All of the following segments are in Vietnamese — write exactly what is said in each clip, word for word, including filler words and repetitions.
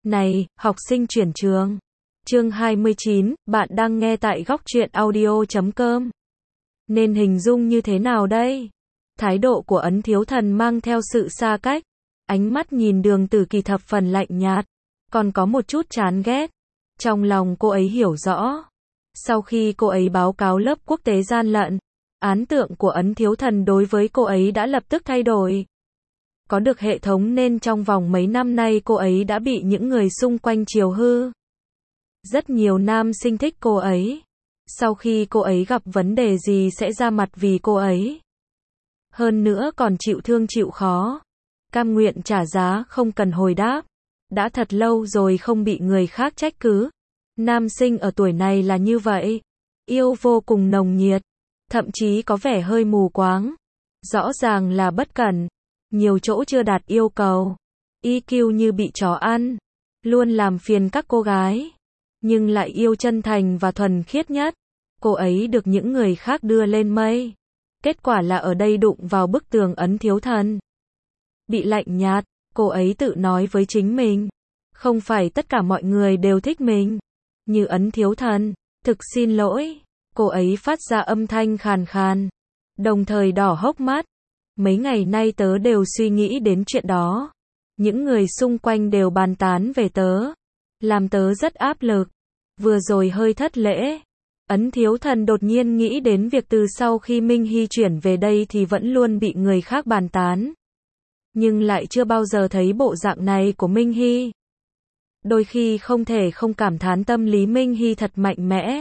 Này, học sinh chuyển trường. Chương hai mươi chín, bạn đang nghe tại góc truyện audio chấm com. Nên hình dung như thế nào đây? Thái độ của Ấn Thiếu Thần mang theo sự xa cách. Ánh mắt nhìn Đường Tử Kỳ thập phần lạnh nhạt. Còn có một chút chán ghét. Trong lòng cô ấy hiểu rõ. Sau khi cô ấy báo cáo lớp quốc tế gian lận, ấn tượng của Ấn Thiếu Thần đối với cô ấy đã lập tức thay đổi. Có được hệ thống nên trong vòng mấy năm nay cô ấy đã bị những người xung quanh chiều hư. Rất nhiều nam sinh thích cô ấy. Sau khi cô ấy gặp vấn đề gì sẽ ra mặt vì cô ấy. Hơn nữa còn chịu thương chịu khó. Cam nguyện trả giá không cần hồi đáp. Đã thật lâu rồi không bị người khác trách cứ. Nam sinh ở tuổi này là như vậy. Yêu vô cùng nồng nhiệt. Thậm chí có vẻ hơi mù quáng. Rõ ràng là bất cẩn. Nhiều chỗ chưa đạt yêu cầu. i kiu như bị chó ăn. Luôn làm phiền các cô gái. Nhưng lại yêu chân thành và thuần khiết nhất. Cô ấy được những người khác đưa lên mây. Kết quả là ở đây đụng vào bức tường Ấn Thiếu Thần. Bị lạnh nhạt, cô ấy tự nói với chính mình. Không phải tất cả mọi người đều thích mình. Như Ấn Thiếu Thần, thực xin lỗi. Cô ấy phát ra âm thanh khàn khàn. Đồng thời đỏ hốc mắt. Mấy ngày nay tớ đều suy nghĩ đến chuyện đó. Những người xung quanh đều bàn tán về tớ. Làm tớ rất áp lực. Vừa rồi hơi thất lễ. Ấn Thiếu Thần đột nhiên nghĩ đến việc từ sau khi Minh Hy chuyển về đây thì vẫn luôn bị người khác bàn tán. Nhưng lại chưa bao giờ thấy bộ dạng này của Minh Hy. Đôi khi không thể không cảm thán tâm lý Minh Hy thật mạnh mẽ.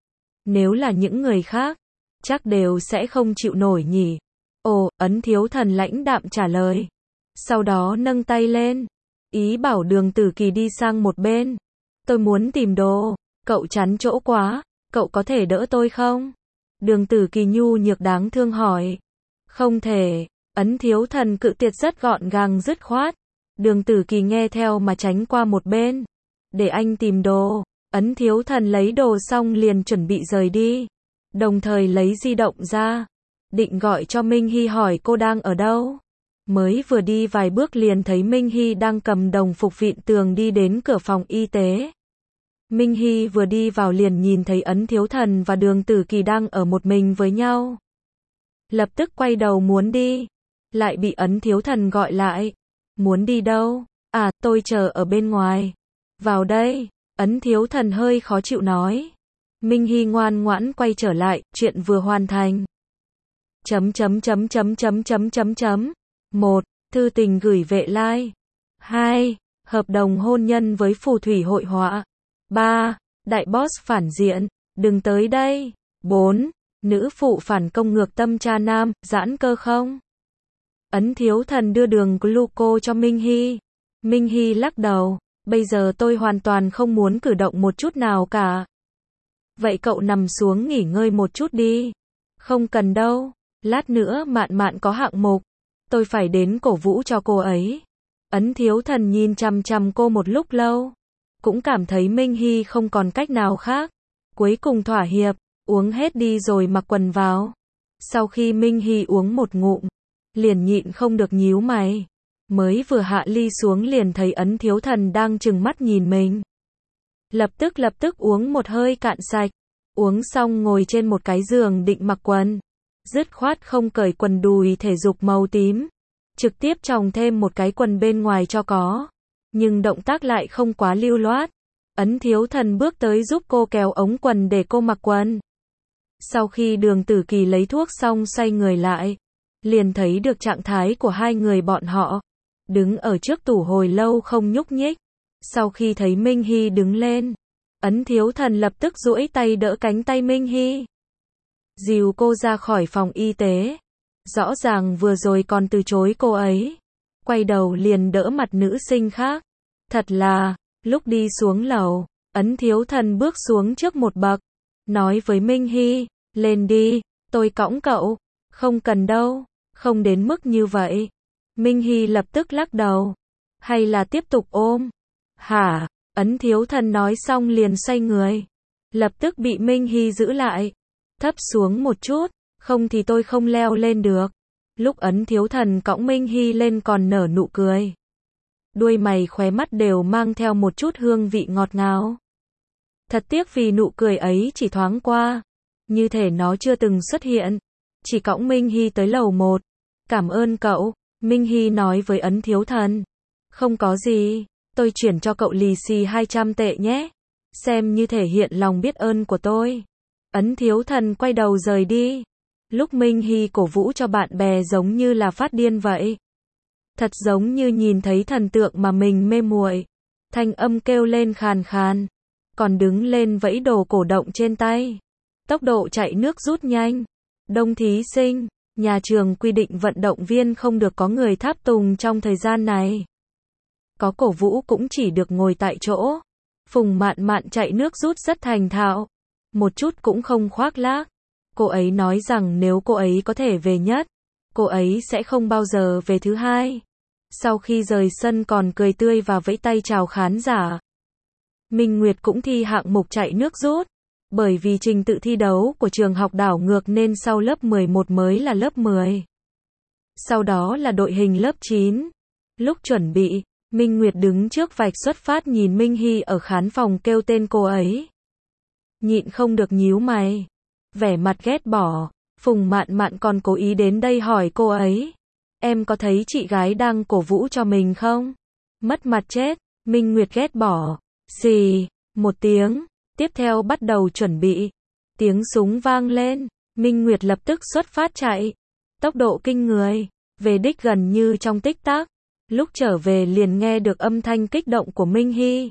Nếu là những người khác, chắc đều sẽ không chịu nổi nhỉ. Ồ, Ấn Thiếu Thần lãnh đạm trả lời. Sau đó nâng tay lên. Ý bảo Đường Tử Kỳ đi sang một bên. Tôi muốn tìm đồ. Cậu chắn chỗ quá. Cậu có thể đỡ tôi không? Đường Tử Kỳ nhu nhược đáng thương hỏi. Không thể. Ấn Thiếu Thần cự tuyệt rất gọn gàng dứt khoát. Đường Tử Kỳ nghe theo mà tránh qua một bên. Để anh tìm đồ. Ấn Thiếu Thần lấy đồ xong liền chuẩn bị rời đi. Đồng thời lấy di động ra. Định gọi cho Minh Hy hỏi cô đang ở đâu. Mới vừa đi vài bước liền thấy Minh Hy đang cầm đồng phục vịn tường đi đến cửa phòng y tế. Minh Hy vừa đi vào liền nhìn thấy Ấn Thiếu Thần và Đường Tử Kỳ đang ở một mình với nhau. Lập tức quay đầu muốn đi. Lại bị Ấn Thiếu Thần gọi lại. Muốn đi đâu? À, tôi chờ ở bên ngoài. Vào đây. Ấn Thiếu Thần hơi khó chịu nói. Minh Hy ngoan ngoãn quay trở lại, chuyện vừa hoàn thành. Chấm chấm chấm chấm chấm chấm chấm chấm. một. Thư tình gửi vệ lai. hai. Hợp đồng hôn nhân với phù thủy hội họa. ba. Đại boss phản diện. Đừng tới đây. bốn. Nữ phụ phản công ngược tâm cha nam, giãn cơ không? Ấn Thiếu Thần đưa đường gluco cho Minh Hy. Minh Hy lắc đầu. Bây giờ tôi hoàn toàn không muốn cử động một chút nào cả. Vậy cậu nằm xuống nghỉ ngơi một chút đi. Không cần đâu. Lát nữa Mạn Mạn có hạng mục. Tôi phải đến cổ vũ cho cô ấy. Ấn Thiếu Thần nhìn chằm chằm cô một lúc lâu. Cũng cảm thấy Minh Hy không còn cách nào khác. Cuối cùng thỏa hiệp. Uống hết đi rồi mặc quần vào. Sau khi Minh Hy uống một ngụm. Liền nhịn không được nhíu mày. Mới vừa hạ ly xuống liền thấy Ấn Thiếu Thần đang trừng mắt nhìn mình. Lập tức lập tức uống một hơi cạn sạch. Uống xong ngồi trên một cái giường định mặc quần. Dứt khoát không cởi quần đùi thể dục màu tím. Trực tiếp chồng thêm một cái quần bên ngoài cho có. Nhưng động tác lại không quá lưu loát. Ấn Thiếu Thần bước tới giúp cô kéo ống quần để cô mặc quần. Sau khi Đường Tử Kỳ lấy thuốc xong xoay người lại. Liền thấy được trạng thái của hai người bọn họ. Đứng ở trước tủ hồi lâu không nhúc nhích. Sau khi thấy Minh Hy đứng lên. Ấn Thiếu Thần lập tức duỗi tay đỡ cánh tay Minh Hy. Dìu cô ra khỏi phòng y tế. Rõ ràng vừa rồi còn từ chối cô ấy. Quay đầu liền đỡ mặt nữ sinh khác. Thật là, lúc đi xuống lầu, Ấn Thiếu Thần bước xuống trước một bậc. Nói với Minh Hy, lên đi, tôi cõng cậu. Không cần đâu, không đến mức như vậy. Minh Hy lập tức lắc đầu. Hay là tiếp tục ôm? Hả? Ấn Thiếu Thần nói xong liền xoay người. Lập tức bị Minh Hy giữ lại. Thấp xuống một chút, không thì tôi không leo lên được. Lúc Ấn Thiếu Thần cõng Minh Hy lên còn nở nụ cười. đuôi mày khóe mắt đều mang theo một chút hương vị ngọt ngào. Thật tiếc vì nụ cười ấy chỉ thoáng qua, như thể nó chưa từng xuất hiện. Chỉ cõng Minh Hy tới lầu một. Cảm ơn cậu, Minh Hy nói với Ấn Thiếu Thần. Không có gì, tôi chuyển cho cậu lì xì hai trăm tệ nhé. Xem như thể hiện lòng biết ơn của tôi. Ấn Thiếu Thần quay đầu rời đi. Lúc Minh Hy cổ vũ cho bạn bè giống như là phát điên vậy. Thật giống như nhìn thấy thần tượng mà mình mê muội. Thanh âm kêu lên khàn khàn. Còn đứng lên vẫy đồ cổ động trên tay. Tốc độ chạy nước rút nhanh. Đông thí sinh, nhà trường quy định vận động viên không được có người tháp tùng trong thời gian này. Có cổ vũ cũng chỉ được ngồi tại chỗ. Phùng Mạn Mạn chạy nước rút rất thành thạo. Một chút cũng không khoác lác. Cô ấy nói rằng nếu cô ấy có thể về nhất, cô ấy sẽ không bao giờ về thứ hai. Sau khi rời sân còn cười tươi và vẫy tay chào khán giả. Minh Nguyệt cũng thi hạng mục chạy nước rút. Bởi vì trình tự thi đấu của trường học đảo ngược nên sau lớp mười một mới là lớp mười. Sau đó là đội hình lớp chín. Lúc chuẩn bị, Minh Nguyệt đứng trước vạch xuất phát nhìn Minh Hy ở khán phòng kêu tên cô ấy. Nhịn không được nhíu mày. Vẻ mặt ghét bỏ. Phùng Mạn Mạn còn cố ý đến đây hỏi cô ấy. Em có thấy chị gái đang cổ vũ cho mình không? Mất mặt chết. Minh Nguyệt ghét bỏ. Xì. Một tiếng. Tiếp theo bắt đầu chuẩn bị. Tiếng súng vang lên. Minh Nguyệt lập tức xuất phát chạy. Tốc độ kinh người. Về đích gần như trong tích tắc. Lúc trở về liền nghe được âm thanh kích động của Minh Hy.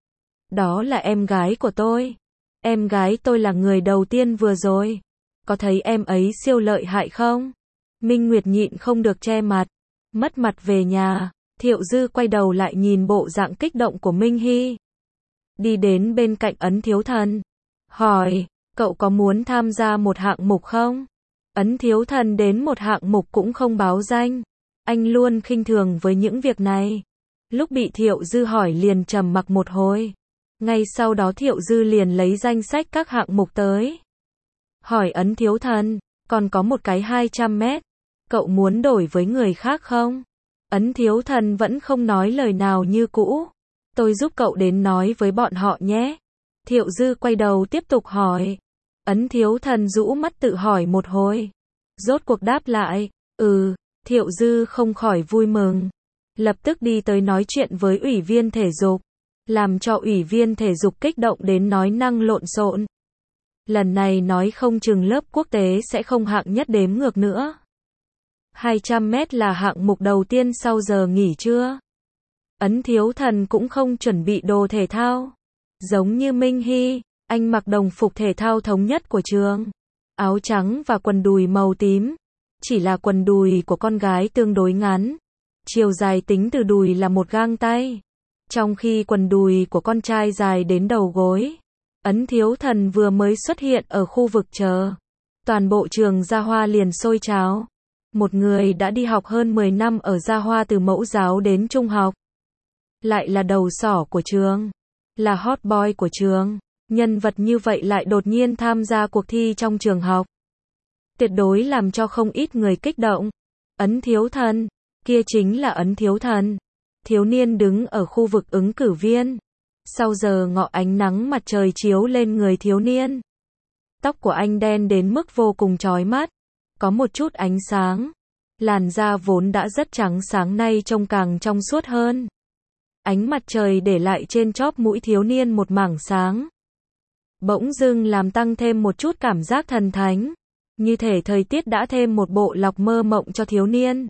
Đó là em gái của tôi. Em gái tôi là người đầu tiên vừa rồi. Có thấy em ấy siêu lợi hại không? Minh Nguyệt nhịn không được che mặt. Mất mặt về nhà. Thiệu Dư quay đầu lại nhìn bộ dạng kích động của Minh Hy. Đi đến bên cạnh Ấn Thiếu Thần. Hỏi, cậu có muốn tham gia một hạng mục không? Ấn Thiếu Thần đến một hạng mục cũng không báo danh. Anh luôn khinh thường với những việc này. Lúc bị Thiệu Dư hỏi liền trầm mặc một hồi. Ngay sau đó Thiệu Dư liền lấy danh sách các hạng mục tới. Hỏi Ấn Thiếu Thần, còn có một cái hai trăm mét. Cậu muốn đổi với người khác không? Ấn Thiếu Thần vẫn không nói lời nào như cũ. Tôi giúp cậu đến nói với bọn họ nhé. Thiệu Dư quay đầu tiếp tục hỏi. Ấn Thiếu Thần rũ mắt tự hỏi một hồi. Rốt cuộc đáp lại, ừ, Thiệu Dư không khỏi vui mừng. Lập tức đi tới nói chuyện với ủy viên thể dục. Làm cho ủy viên thể dục kích động đến nói năng lộn xộn. Lần này nói không chừng lớp quốc tế sẽ không hạng nhất đếm ngược nữa. hai trăm mét là hạng mục đầu tiên sau giờ nghỉ trưa. Ấn Thiếu Thần cũng không chuẩn bị đồ thể thao. Giống như Minh Hy, anh mặc đồng phục thể thao thống nhất của trường. Áo trắng và quần đùi màu tím. Chỉ là quần đùi của con gái tương đối ngắn. Chiều dài tính từ đùi là một gang tay. Trong khi quần đùi của con trai dài đến đầu gối. Ấn Thiếu Thần vừa mới xuất hiện ở khu vực chờ. Toàn bộ trường Gia Hoa liền sôi trào. Một người đã đi học hơn mười năm ở Gia Hoa từ mẫu giáo đến trung học. Lại là đầu sỏ của trường. Là hot boy của trường. Nhân vật như vậy lại đột nhiên tham gia cuộc thi trong trường học. Tuyệt đối làm cho không ít người kích động. Ấn Thiếu Thần. Kia chính là Ấn Thiếu Thần. Thiếu niên đứng ở khu vực ứng cử viên. Sau giờ ngọ ánh nắng mặt trời chiếu lên người thiếu niên. Tóc của anh đen đến mức vô cùng chói mắt. Có một chút ánh sáng. Làn da vốn đã rất trắng sáng nay trông càng trong suốt hơn. Ánh mặt trời để lại trên chóp mũi thiếu niên một mảng sáng. Bỗng dưng làm tăng thêm một chút cảm giác thần thánh. Như thể thời tiết đã thêm một bộ lọc mơ mộng cho thiếu niên.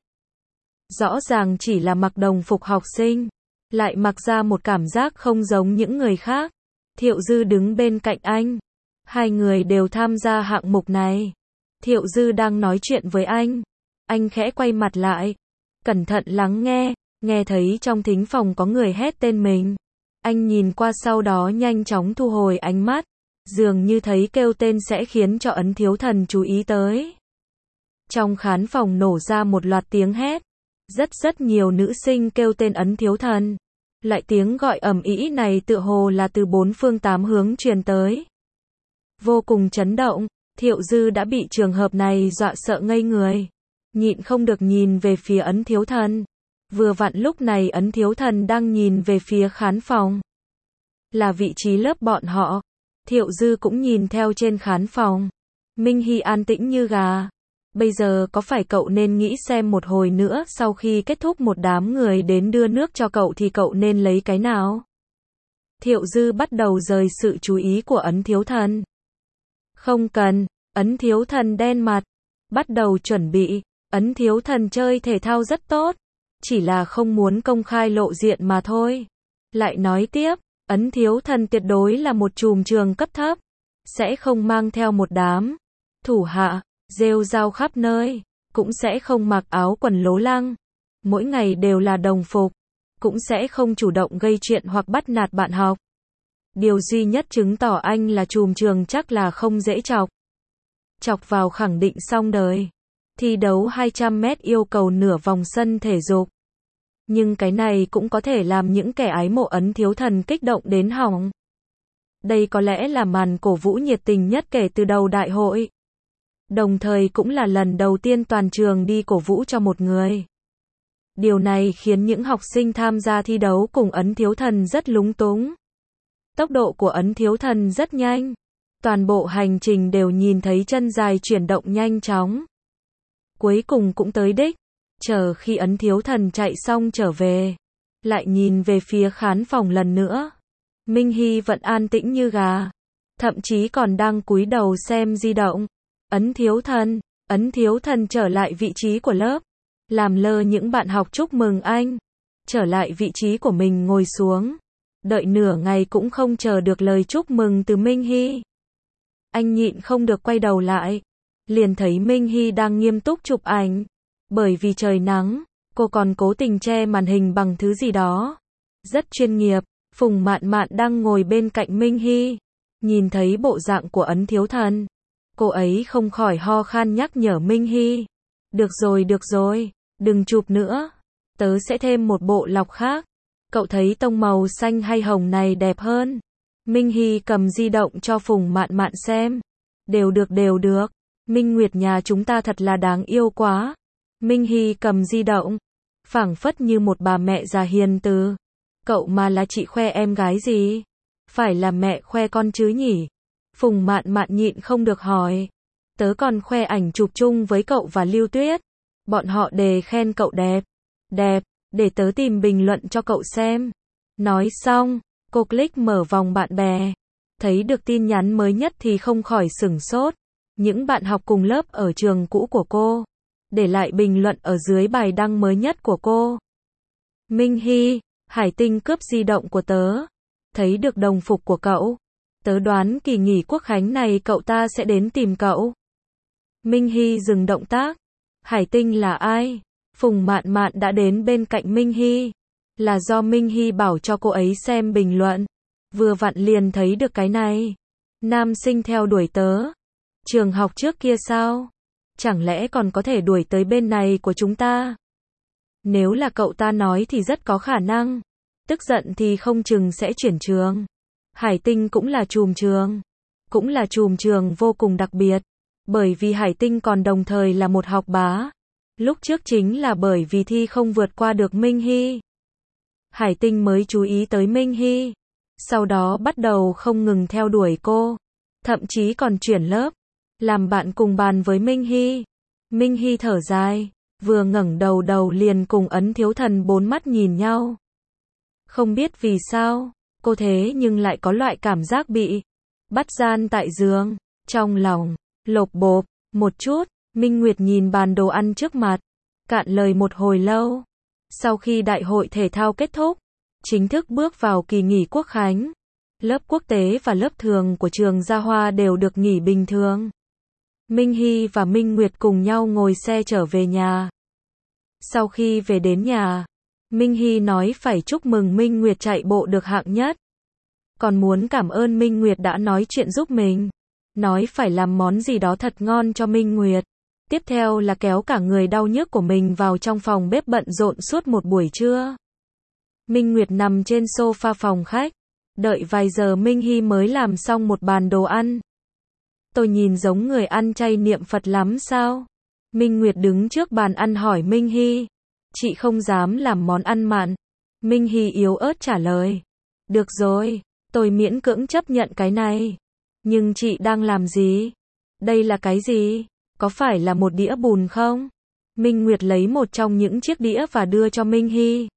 Rõ ràng chỉ là mặc đồng phục học sinh. Lại mặc ra một cảm giác không giống những người khác. Thiệu Dư đứng bên cạnh anh. Hai người đều tham gia hạng mục này. Thiệu Dư đang nói chuyện với anh. Anh khẽ quay mặt lại. Cẩn thận lắng nghe. Nghe thấy trong thính phòng có người hét tên mình. Anh nhìn qua sau đó nhanh chóng thu hồi ánh mắt. Dường như thấy kêu tên sẽ khiến cho Ấn Thiếu Thần chú ý tới. Trong khán phòng nổ ra một loạt tiếng hét. Rất rất nhiều nữ sinh kêu tên Ấn Thiếu Thần. Lại tiếng gọi ầm ĩ này tựa hồ là từ bốn phương tám hướng truyền tới. Vô cùng chấn động, Thiệu Dư đã bị trường hợp này dọa sợ ngây người. Nhịn không được nhìn về phía Ấn Thiếu Thần. Vừa vặn lúc này Ấn Thiếu Thần đang nhìn về phía khán phòng. Là vị trí lớp bọn họ. Thiệu Dư cũng nhìn theo trên khán phòng. Minh Hy an tĩnh như gà. Bây giờ có phải cậu nên nghĩ xem một hồi nữa sau khi kết thúc một đám người đến đưa nước cho cậu thì cậu nên lấy cái nào? Thiệu Dư bắt đầu rời sự chú ý của Ấn Thiếu Thần. Không cần, Ấn Thiếu Thần đen mặt. Bắt đầu chuẩn bị, Ấn Thiếu Thần chơi thể thao rất tốt. Chỉ là không muốn công khai lộ diện mà thôi. Lại nói tiếp, Ấn Thiếu Thần tuyệt đối là một trùm trường cấp thấp. Sẽ không mang theo một đám thủ hạ, rêu rao khắp nơi. Cũng sẽ không mặc áo quần lố lăng. Mỗi ngày đều là đồng phục. Cũng sẽ không chủ động gây chuyện hoặc bắt nạt bạn học. Điều duy nhất chứng tỏ anh là trùm trường chắc là không dễ chọc. Chọc vào khẳng định xong đời. Thi đấu hai trăm mét yêu cầu nửa vòng sân thể dục. Nhưng cái này cũng có thể làm những kẻ ái mộ Ấn Thiếu Thần kích động đến hỏng. Đây có lẽ là màn cổ vũ nhiệt tình nhất kể từ đầu đại hội. Đồng thời cũng là lần đầu tiên toàn trường đi cổ vũ cho một người. Điều này khiến những học sinh tham gia thi đấu cùng Ấn Thiếu Thần rất lúng túng. Tốc độ của Ấn Thiếu Thần rất nhanh. Toàn bộ hành trình đều nhìn thấy chân dài chuyển động nhanh chóng. Cuối cùng cũng tới đích. Chờ khi Ấn Thiếu Thần chạy xong trở về. Lại nhìn về phía khán phòng lần nữa. Minh Hy vẫn an tĩnh như gà. Thậm chí còn đang cúi đầu xem di động. Ấn Thiếu Thần, Ấn Thiếu Thần trở lại vị trí của lớp. Làm lơ những bạn học chúc mừng anh. Trở lại vị trí của mình ngồi xuống. Đợi nửa ngày cũng không chờ được lời chúc mừng từ Minh Hy. Anh nhịn không được quay đầu lại. Liền thấy Minh Hy đang nghiêm túc chụp ảnh. Bởi vì trời nắng, cô còn cố tình che màn hình bằng thứ gì đó. Rất chuyên nghiệp. Phùng Mạn Mạn đang ngồi bên cạnh Minh Hy. Nhìn thấy bộ dạng của Ấn Thiếu Thần. Cô ấy không khỏi ho khan nhắc nhở Minh Hy. Được rồi được rồi, đừng chụp nữa. Tớ sẽ thêm một bộ lọc khác. Cậu thấy tông màu xanh hay hồng này đẹp hơn? Minh Hy cầm di động cho Phùng Mạn Mạn xem. Đều được đều được. Minh Nguyệt nhà chúng ta thật là đáng yêu quá. Minh Hy cầm di động. Phảng phất như một bà mẹ già hiền từ. Cậu mà là chị khoe em gái gì? Phải là mẹ khoe con chứ nhỉ? Phùng Mạn Mạn nhịn không được hỏi. Tớ còn khoe ảnh chụp chung với cậu và Lưu Tuyết. Bọn họ đề khen cậu đẹp. Đẹp, để tớ tìm bình luận cho cậu xem. Nói xong, cô click mở vòng bạn bè. Thấy được tin nhắn mới nhất thì không khỏi sửng sốt. Những bạn học cùng lớp ở trường cũ của cô. Để lại bình luận ở dưới bài đăng mới nhất của cô. Minh Hy, Hải Tinh cướp di động của tớ. Thấy được đồng phục của cậu. Tớ đoán kỳ nghỉ quốc khánh này cậu ta sẽ đến tìm cậu. Minh Hy dừng động tác. Hải Tinh là ai? Phùng Mạn Mạn đã đến bên cạnh Minh Hy. Là do Minh Hy bảo cho cô ấy xem bình luận. Vừa vặn liền thấy được cái này. Nam sinh theo đuổi tớ. Trường học trước kia sao? Chẳng lẽ còn có thể đuổi tới bên này của chúng ta? Nếu là cậu ta nói thì rất có khả năng. Tức giận thì không chừng sẽ chuyển trường. Hải Tinh cũng là trùm trường. Cũng là trùm trường vô cùng đặc biệt. Bởi vì Hải Tinh còn đồng thời là một học bá. Lúc trước chính là bởi vì thi không vượt qua được Minh Hy. Hải Tinh mới chú ý tới Minh Hy. Sau đó bắt đầu không ngừng theo đuổi cô. Thậm chí còn chuyển lớp. Làm bạn cùng bàn với Minh Hy. Minh Hy thở dài. Vừa ngẩng đầu đầu liền cùng Ấn Thiếu Thần bốn mắt nhìn nhau. Không biết vì sao. Cô thế nhưng lại có loại cảm giác bị bắt gian tại giường. Trong lòng lộp bộp một chút. Minh Nguyệt nhìn bàn đồ ăn trước mặt. Cạn lời một hồi lâu. Sau khi đại hội thể thao kết thúc. Chính thức bước vào kỳ nghỉ quốc khánh. Lớp quốc tế và lớp thường của trường Gia Hoa đều được nghỉ bình thường. Minh Hy và Minh Nguyệt cùng nhau ngồi xe trở về nhà. Sau khi về đến nhà, Minh Hy nói phải chúc mừng Minh Nguyệt chạy bộ được hạng nhất. Còn muốn cảm ơn Minh Nguyệt đã nói chuyện giúp mình. Nói phải làm món gì đó thật ngon cho Minh Nguyệt. Tiếp theo là kéo cả người đau nhức của mình vào trong phòng bếp bận rộn suốt một buổi trưa. Minh Nguyệt nằm trên sofa phòng khách. Đợi vài giờ Minh Hy mới làm xong một bàn đồ ăn. Tôi nhìn giống người ăn chay niệm Phật lắm sao? Minh Nguyệt đứng trước bàn ăn hỏi Minh Hy. Chị không dám làm món ăn mặn. Minh Hy yếu ớt trả lời. Được rồi, tôi miễn cưỡng chấp nhận cái này. Nhưng chị đang làm gì? Đây là cái gì? Có phải là một đĩa bùn không? Minh Nguyệt lấy một trong những chiếc đĩa và đưa cho Minh Hy.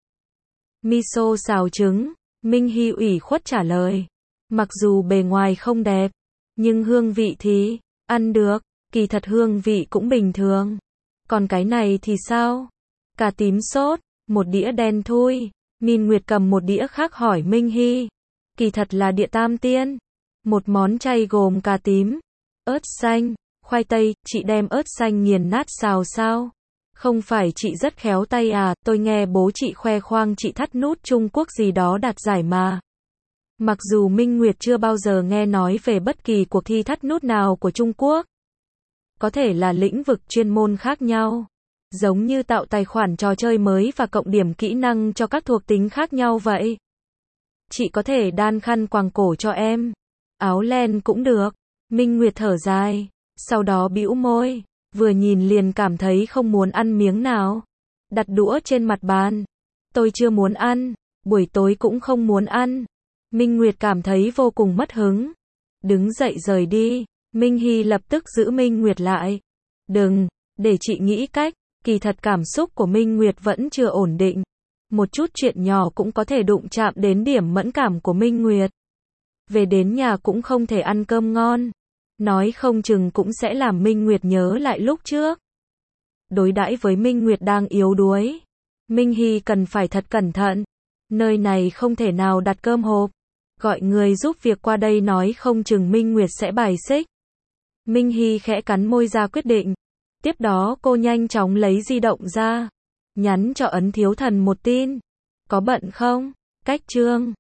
Miso xào trứng. Minh Hy ủy khuất trả lời. Mặc dù bề ngoài không đẹp, nhưng hương vị thì ăn được, kỳ thật hương vị cũng bình thường. Còn cái này thì sao? Cà tím sốt, một đĩa đen thui. Min Nguyệt cầm một đĩa khác hỏi Minh Hy. Kỳ thật là địa tam tiên. Một món chay gồm cà tím, ớt xanh, khoai tây, chị đem ớt xanh nghiền nát xào sao? Không phải chị rất khéo tay à, tôi nghe bố chị khoe khoang chị thắt nút Trung Quốc gì đó đạt giải mà. Mặc dù Minh Nguyệt chưa bao giờ nghe nói về bất kỳ cuộc thi thắt nút nào của Trung Quốc. Có thể là lĩnh vực chuyên môn khác nhau. Giống như tạo tài khoản trò chơi mới và cộng điểm kỹ năng cho các thuộc tính khác nhau vậy. Chị có thể đan khăn quàng cổ cho em. Áo len cũng được. Minh Nguyệt thở dài. Sau đó bĩu môi. Vừa nhìn liền cảm thấy không muốn ăn miếng nào. Đặt đũa trên mặt bàn. Tôi chưa muốn ăn. Buổi tối cũng không muốn ăn. Minh Nguyệt cảm thấy vô cùng mất hứng. Đứng dậy rời đi. Minh Hy lập tức giữ Minh Nguyệt lại. Đừng, để chị nghĩ cách. Kỳ thật cảm xúc của Minh Nguyệt vẫn chưa ổn định. Một chút chuyện nhỏ cũng có thể đụng chạm đến điểm mẫn cảm của Minh Nguyệt. Về đến nhà cũng không thể ăn cơm ngon. Nói không chừng cũng sẽ làm Minh Nguyệt nhớ lại lúc trước. Đối đãi với Minh Nguyệt đang yếu đuối. Minh Hy cần phải thật cẩn thận. Nơi này không thể nào đặt cơm hộp. Gọi người giúp việc qua đây nói không chừng Minh Nguyệt sẽ bài xích. Minh Hy khẽ cắn môi ra quyết định. Tiếp đó cô nhanh chóng lấy di động ra. Nhắn cho Ấn Thiếu Thần một tin. Có bận không? Cách chương.